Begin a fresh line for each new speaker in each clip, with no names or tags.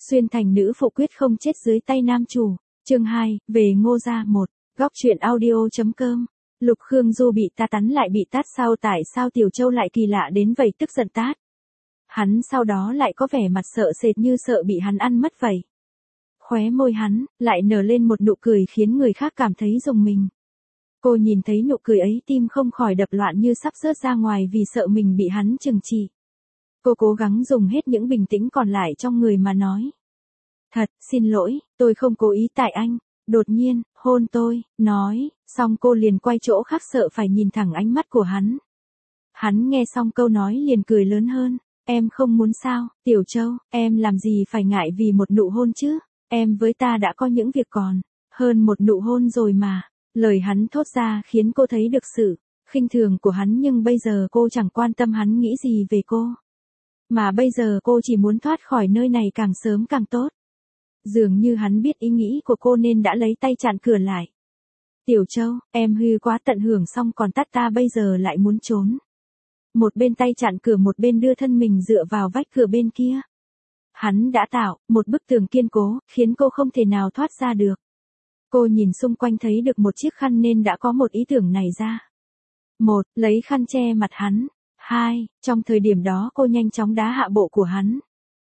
Xuyên thành nữ phụ quyết không chết dưới tay nam chủ. Chương 2, về Ngô gia 1. Góc truyện audio.com. Lục Khương Du bị ta tắn lại bị tát sao, tại sao Tiểu Châu lại kỳ lạ đến vậy, tức giận tát. Hắn sau đó lại có vẻ mặt sợ sệt như sợ bị hắn ăn mất vậy. Khóe môi hắn lại nở lên một nụ cười khiến người khác cảm thấy rùng mình. Cô nhìn thấy nụ cười ấy, tim không khỏi đập loạn như sắp rớt ra ngoài vì sợ mình bị hắn trừng trị. Cô cố gắng dùng hết những bình tĩnh còn lại trong người mà nói. Thật, xin lỗi, tôi không cố ý tại anh. Đột nhiên, hôn tôi, nói, xong cô liền quay chỗ khác sợ phải nhìn thẳng ánh mắt của hắn. Hắn nghe xong câu nói liền cười lớn hơn. Em không muốn sao, Tiểu Châu, em làm gì phải ngại vì một nụ hôn chứ, em với ta đã có những việc còn hơn một nụ hôn rồi mà. Lời hắn thốt ra khiến cô thấy được sự khinh thường của hắn, nhưng bây giờ cô chẳng quan tâm hắn nghĩ gì về cô. Mà bây giờ cô chỉ muốn thoát khỏi nơi này càng sớm càng tốt. Dường như hắn biết ý nghĩ của cô nên đã lấy tay chặn cửa lại. Tiểu Châu, em hư quá, tận hưởng xong còn tát ta, bây giờ lại muốn trốn. Một bên tay chặn cửa, một bên đưa thân mình dựa vào vách cửa bên kia. Hắn đã tạo một bức tường kiên cố, khiến cô không thể nào thoát ra được. Cô nhìn xung quanh thấy được một chiếc khăn nên đã có một ý tưởng này ra. 1. Lấy khăn che mặt hắn. 2. Trong thời điểm đó cô nhanh chóng đá hạ bộ của hắn.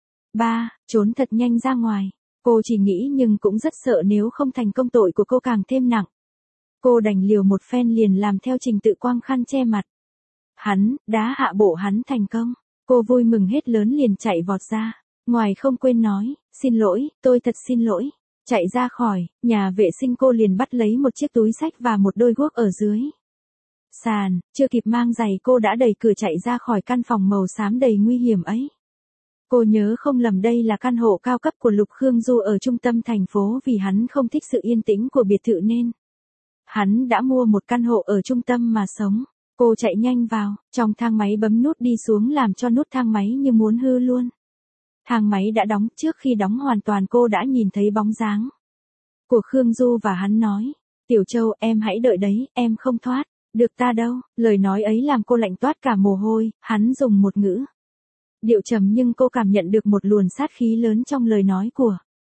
3. Trốn thật nhanh ra ngoài. Cô chỉ nghĩ nhưng cũng rất sợ nếu không thành công tội của cô càng thêm nặng. Cô đành liều một phen liền làm theo trình tự quăng khăn che mặt. Hắn, đá hạ bộ hắn thành công. Cô vui mừng hết lớn liền chạy vọt ra. Ngoài không quên nói, xin lỗi, tôi thật xin lỗi. Chạy ra khỏi nhà vệ sinh, cô liền bắt lấy một chiếc túi xách và một đôi guốc ở dưới sàn, chưa kịp mang giày cô đã đẩy cửa chạy ra khỏi căn phòng màu xám đầy nguy hiểm ấy. Cô nhớ không lầm đây là căn hộ cao cấp của Lục Khương Du ở trung tâm thành phố, vì hắn không thích sự yên tĩnh của biệt thự nên hắn đã mua một căn hộ ở trung tâm mà sống. Cô chạy nhanh vào trong thang máy, bấm nút đi xuống làm cho nút thang máy như muốn hư luôn. Thang máy đã đóng, trước khi đóng hoàn toàn cô đã nhìn thấy bóng dáng của Khương Du và hắn nói, Tiểu Châu, em hãy đợi đấy, em không thoát được ta đâu. Lời nói ấy làm cô lạnh toát cả mồ hôi. Hắn dùng một ngữ điệu trầm nhưng cô cảm nhận được một luồng sát khí lớn trong lời nói của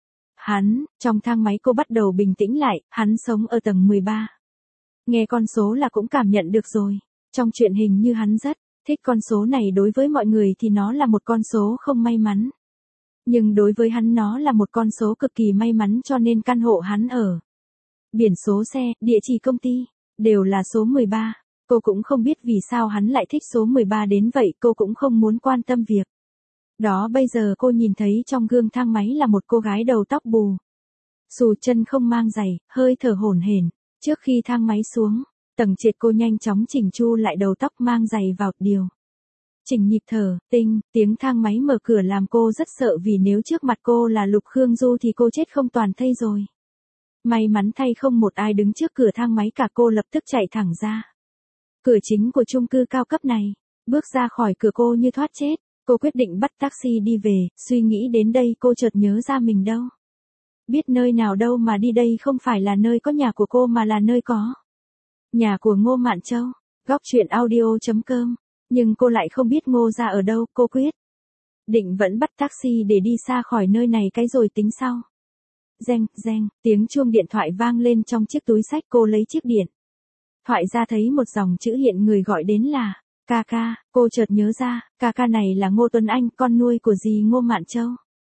hắn. Trong thang máy cô bắt đầu bình tĩnh lại. Hắn sống ở tầng 13. Nghe con số là cũng cảm nhận được rồi. Trong chuyện hình như hắn rất thích con số này, đối với mọi người thì nó là một con số không may mắn. Nhưng đối với hắn nó là một con số cực kỳ may mắn, cho nên căn hộ hắn ở, biển số xe, địa chỉ công ty, đều là số 13. Cô cũng không biết vì sao hắn lại thích số 13 đến vậy, cô cũng không muốn quan tâm việc đó. Bây giờ cô nhìn thấy trong gương thang máy là một cô gái đầu tóc bù xù, chân không mang giày, hơi thở hổn hển. Trước khi thang máy xuống tầng trệt, cô nhanh chóng chỉnh chu lại đầu tóc, mang giày vào, điều chỉnh nhịp thở. Tiếng thang máy mở cửa làm cô rất sợ, vì nếu trước mặt cô là Lục Khương Du thì cô chết không toàn thây rồi. May mắn thay không một ai đứng trước cửa thang máy cả. Cô lập tức chạy thẳng ra cửa chính của chung cư cao cấp này. Bước ra khỏi cửa cô như thoát chết. Cô quyết định bắt taxi đi về. Suy nghĩ đến đây cô chợt nhớ ra mình đâu biết nơi nào đâu mà đi, đây không phải là nơi có nhà của cô mà là nơi có nhà của Ngô Mạn Châu. Góc truyện audio.com. Nhưng cô lại không biết Ngô gia ở đâu. Cô quyết định vẫn bắt taxi để đi xa khỏi nơi này cái rồi tính sau. Reng, reng, tiếng chuông điện thoại vang lên trong chiếc túi xách. Cô lấy chiếc điện thoại ra thấy một dòng chữ hiện, người gọi đến là ca ca. Cô chợt nhớ ra, ca ca này là Ngô Tuấn Anh, con nuôi của dì Ngô Mạn Châu.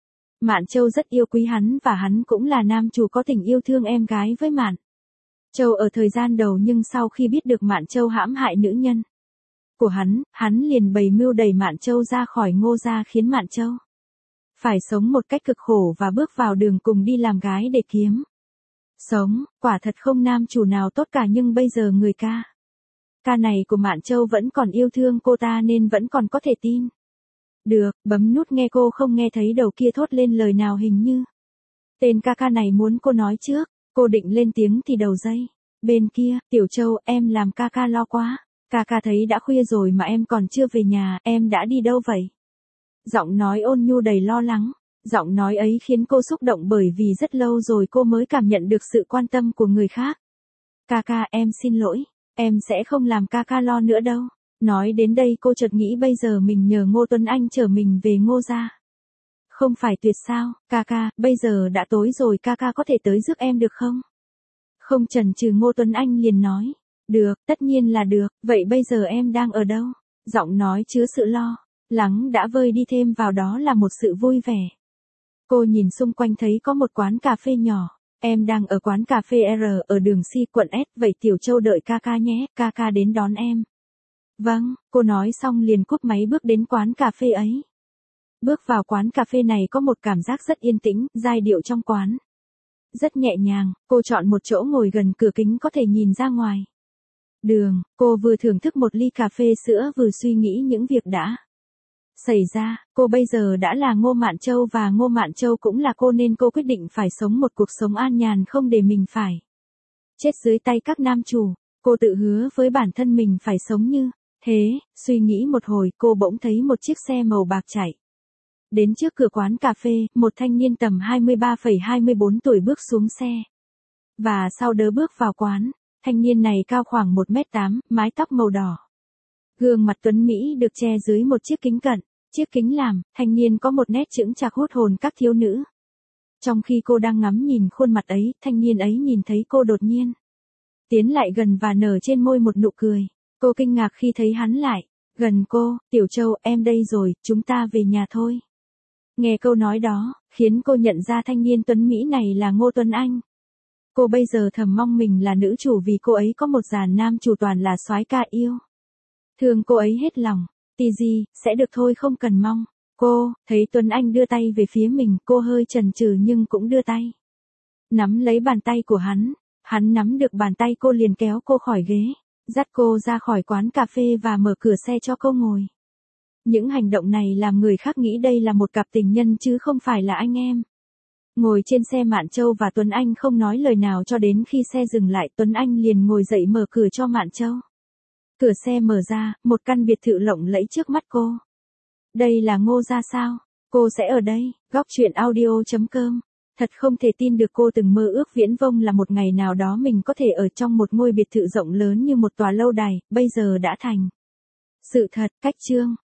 Mạn Châu rất yêu quý hắn và hắn cũng là nam chủ có tình yêu thương em gái với Mạn Châu ở thời gian đầu, nhưng sau khi biết được Mạn Châu hãm hại nữ nhân của hắn liền bày mưu đẩy Mạn Châu ra khỏi Ngô gia, khiến Mạn Châu phải sống một cách cực khổ và bước vào đường cùng, đi làm gái để kiếm sống. Quả thật không nam chủ nào tốt cả, nhưng bây giờ người ca này của Mạn Châu vẫn còn yêu thương cô ta nên vẫn còn có thể tin được. Bấm nút nghe, cô không nghe thấy đầu kia thốt lên lời nào, hình như tên ca này muốn cô nói trước. Cô định lên tiếng thì đầu dây bên kia, Tiểu Châu, em làm ca lo quá. Ca thấy đã khuya rồi mà em còn chưa về nhà, em đã đi đâu vậy? Giọng nói ôn nhu đầy lo lắng. Giọng nói ấy khiến cô xúc động, bởi vì rất lâu rồi cô mới cảm nhận được sự quan tâm của người khác. Ca, em xin lỗi, em sẽ không làm ca lo nữa đâu. Nói đến đây cô chợt nghĩ bây giờ mình nhờ Ngô Tuấn Anh chở mình về Ngô gia Không phải tuyệt sao, ca ca, bây giờ đã tối rồi ca ca có thể tới rước em được không? Không chần chừ Ngô Tuấn Anh liền nói. Được, tất nhiên là được, vậy bây giờ em đang ở đâu? Giọng nói chứa sự lo lắng đã vơi đi, thêm vào đó là một sự vui vẻ. Cô nhìn xung quanh thấy có một quán cà phê nhỏ. Em đang ở quán cà phê R ở đường C quận S, vậy Tiểu Châu đợi ca ca nhé, ca ca đến đón em. Vâng, cô nói xong liền cúp máy bước đến quán cà phê ấy. Bước vào quán cà phê này có một cảm giác rất yên tĩnh, giai điệu trong quán rất nhẹ nhàng, cô chọn một chỗ ngồi gần cửa kính có thể nhìn ra ngoài đường, cô vừa thưởng thức một ly cà phê sữa vừa suy nghĩ những việc đã xảy ra. Cô bây giờ đã là Ngô Mạn Châu và Ngô Mạn Châu cũng là cô, nên cô quyết định phải sống một cuộc sống an nhàn, không để mình phải chết dưới tay các nam chủ. Cô tự hứa với bản thân mình phải sống như thế. Suy nghĩ một hồi, cô bỗng thấy một chiếc xe màu bạc chạy đến trước cửa quán cà phê. Một thanh niên tầm 23,24 tuổi bước xuống xe và sau đó bước vào quán. Thanh niên này cao khoảng 1m8, mái tóc màu đỏ, gương mặt tuấn mỹ được che dưới một chiếc kính cận. Chiếc kính làm, thanh niên có một nét chững chạc hút hồn các thiếu nữ. Trong khi cô đang ngắm nhìn khuôn mặt ấy, thanh niên ấy nhìn thấy cô đột nhiên tiến lại gần và nở trên môi một nụ cười. Cô kinh ngạc khi thấy hắn lại gần cô. Tiểu Châu, em đây rồi, chúng ta về nhà thôi. Nghe câu nói đó, khiến cô nhận ra thanh niên tuấn mỹ này là Ngô Tuấn Anh. Cô bây giờ thầm mong mình là nữ chủ vì cô ấy có một dàn nam chủ toàn là soái ca yêu thương cô ấy hết lòng. TG, sẽ được thôi, không cần mong. Cô thấy Tuấn Anh đưa tay về phía mình, cô hơi chần chừ nhưng cũng đưa tay nắm lấy bàn tay của hắn. Hắn nắm được bàn tay cô liền kéo cô khỏi ghế, dắt cô ra khỏi quán cà phê và mở cửa xe cho cô ngồi. Những hành động này làm người khác nghĩ đây là một cặp tình nhân chứ không phải là anh em. Ngồi trên xe, Mạn Châu và Tuấn Anh không nói lời nào cho đến khi xe dừng lại. Tuấn Anh liền ngồi dậy mở cửa cho Mạn Châu. Cửa xe mở ra, một căn biệt thự lộng lẫy trước mắt cô. Đây là Ngô gia sao? Cô sẽ ở đây. Góc truyện audio.com. Thật không thể tin được cô từng mơ ước viễn vông là một ngày nào đó mình có thể ở trong một ngôi biệt thự rộng lớn như một tòa lâu đài, bây giờ đã thành sự thật. Cách chương